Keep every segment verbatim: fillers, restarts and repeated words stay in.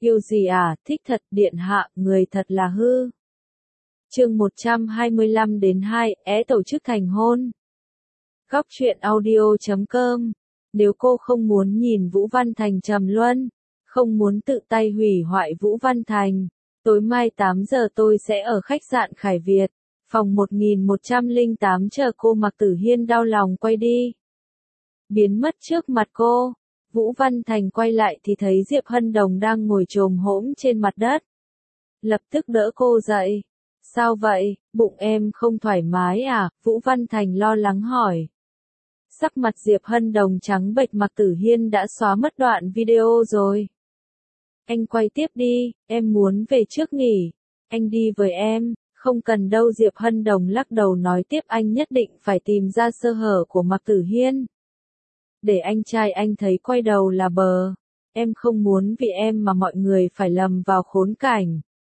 Yêu gì à, thích thật, điện hạ, người thật là hư. Chương một trăm hai mươi lăm đến hai, é tổ chức thành hôn. Góc truyện audio chấm com. Nếu cô không muốn nhìn Vũ Văn Thành trầm luân, không muốn tự tay hủy hoại Vũ Văn Thành, tối mai tám giờ tôi sẽ ở khách sạn Khải Việt, phòng một nghìn một trăm lẻ tám chờ cô. Mạc Tử Hiên đau lòng quay đi, biến mất trước mặt cô. Vũ Văn Thành quay lại thì thấy Diệp Hân Đồng đang ngồi chồm hổm trên mặt đất. Lập tức đỡ cô dậy. Sao vậy, bụng em không thoải mái à? Vũ Văn Thành lo lắng hỏi. Sắc mặt Diệp Hân Đồng trắng bệch. Mạc Tử Hiên đã xóa mất đoạn video rồi. Anh quay tiếp đi, em muốn về trước nghỉ. Anh đi với em. Không cần đâu. Diệp Hân Đồng lắc đầu nói tiếp, anh nhất định phải tìm ra sơ hở của Mạc Tử Hiên, để anh trai anh thấy quay đầu là bờ. Em không muốn vì em mà mọi người phải lầm vào khốn cảnh.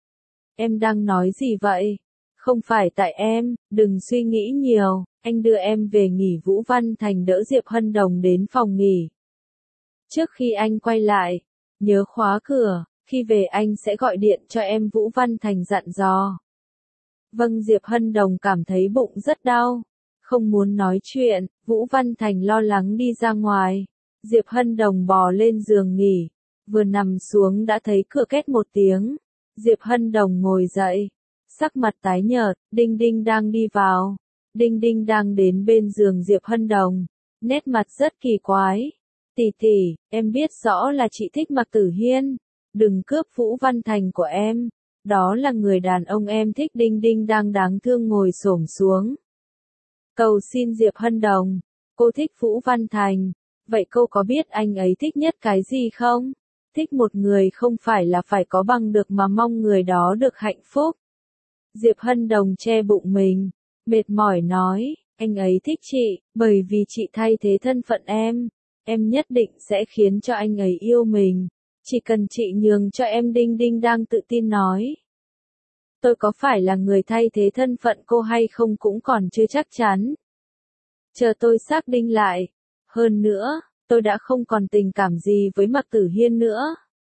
Em đang nói gì vậy? Không phải tại em, đừng suy nghĩ nhiều, anh đưa em về nghỉ. Vũ Văn Thành đỡ Diệp Hân Đồng đến phòng nghỉ. Trước khi anh quay lại, nhớ khóa cửa, khi về anh sẽ gọi điện cho em. Vũ Văn Thành dặn dò. Vâng. Diệp Hân Đồng cảm thấy bụng rất đau, không muốn nói chuyện. Vũ Văn Thành lo lắng đi ra ngoài. Diệp Hân Đồng bò lên giường nghỉ, vừa nằm xuống đã thấy cửa két một tiếng. Diệp Hân Đồng ngồi dậy, sắc mặt tái nhợt. Đinh Đinh đang đi vào. Đinh Đinh đang đến bên giường Diệp Hân Đồng, nét mặt rất kỳ quái. Tỷ tỷ, em biết rõ là chị thích Mạc Tử Hiên, đừng cướp Vũ Văn Thành của em, đó là người đàn ông em thích. Đinh Đinh đang đáng thương ngồi xổm xuống, cầu xin Diệp Hân Đồng. Cô thích Vũ Văn Thành, vậy cô có biết anh ấy thích nhất cái gì không? Thích một người không phải là phải có bằng được mà mong người đó được hạnh phúc. Diệp Hân Đồng che bụng mình, mệt mỏi nói, anh ấy thích chị, bởi vì chị thay thế thân phận em. Em nhất định sẽ khiến cho anh ấy yêu mình, chỉ cần chị nhường cho em. Đinh Đinh đang tự tin nói. Tôi có phải là người thay thế thân phận cô hay không cũng còn chưa chắc chắn. Chờ tôi xác định lại. Hơn nữa, tôi đã không còn tình cảm gì với Mạc Tử Hiên nữa.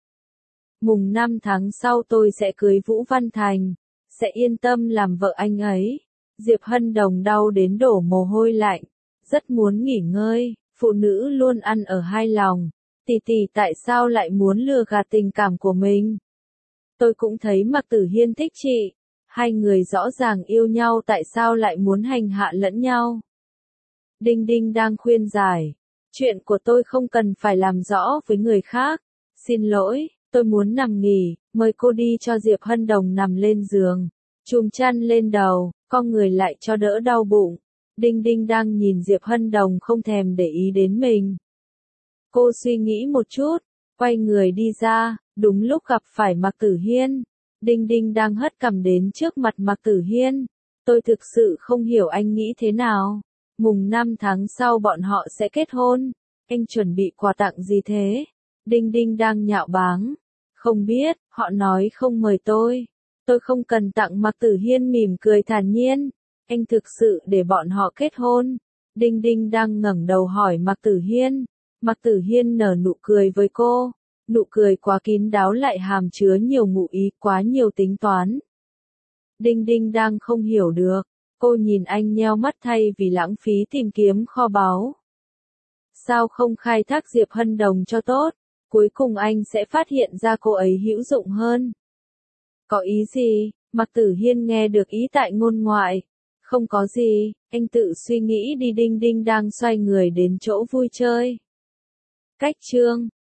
Mùng năm tháng sau tôi sẽ cưới Vũ Văn Thành, sẽ yên tâm làm vợ anh ấy. Diệp Hân Đồng đau đến đổ mồ hôi lạnh, rất muốn nghỉ ngơi. Phụ nữ luôn ăn ở hai lòng. Tỷ tỷ tại sao lại muốn lừa gạt tình cảm của mình? Tôi cũng thấy Mạc Tử Hiên thích chị. Hai người rõ ràng yêu nhau, tại sao lại muốn hành hạ lẫn nhau? Đinh Đinh đang khuyên giải. Chuyện của tôi không cần phải làm rõ với người khác. Xin lỗi, tôi muốn nằm nghỉ. Mời cô đi. Cho Diệp Hân Đồng nằm lên giường, chùm chăn lên đầu, con người lại cho đỡ đau bụng. Đinh Đinh đang nhìn Diệp Hân Đồng không thèm để ý đến mình. Cô suy nghĩ một chút, quay người đi ra, đúng lúc gặp phải Mạc Tử Hiên. Đinh Đinh đang hất cằm đến trước mặt Mạc Tử Hiên. Tôi thực sự không hiểu anh nghĩ thế nào. Mùng năm tháng sau bọn họ sẽ kết hôn. Anh chuẩn bị quà tặng gì thế? Đinh Đinh đang nhạo báng. Không biết, họ nói không mời tôi. Tôi không cần tặng. Mạc Tử Hiên mỉm cười thản nhiên. Anh thực sự để bọn họ kết hôn? Đinh Đinh đang ngẩng đầu hỏi Mạc Tử Hiên. Mạc Tử Hiên nở nụ cười với cô. Nụ cười quá kín đáo lại hàm chứa nhiều ngụ ý, quá nhiều tính toán. Đinh Đinh đang không hiểu được. Cô nhìn anh nheo mắt. Thay vì lãng phí tìm kiếm kho báu, sao không khai thác Diệp Hân Đồng cho tốt? Cuối cùng anh sẽ phát hiện ra cô ấy hữu dụng hơn. Có ý gì? Mạc Tử Hiên nghe được ý tại ngôn ngoại. Không có gì, anh tự suy nghĩ đi. Đinh Đinh đang xoay người đến chỗ vui chơi. Cách chương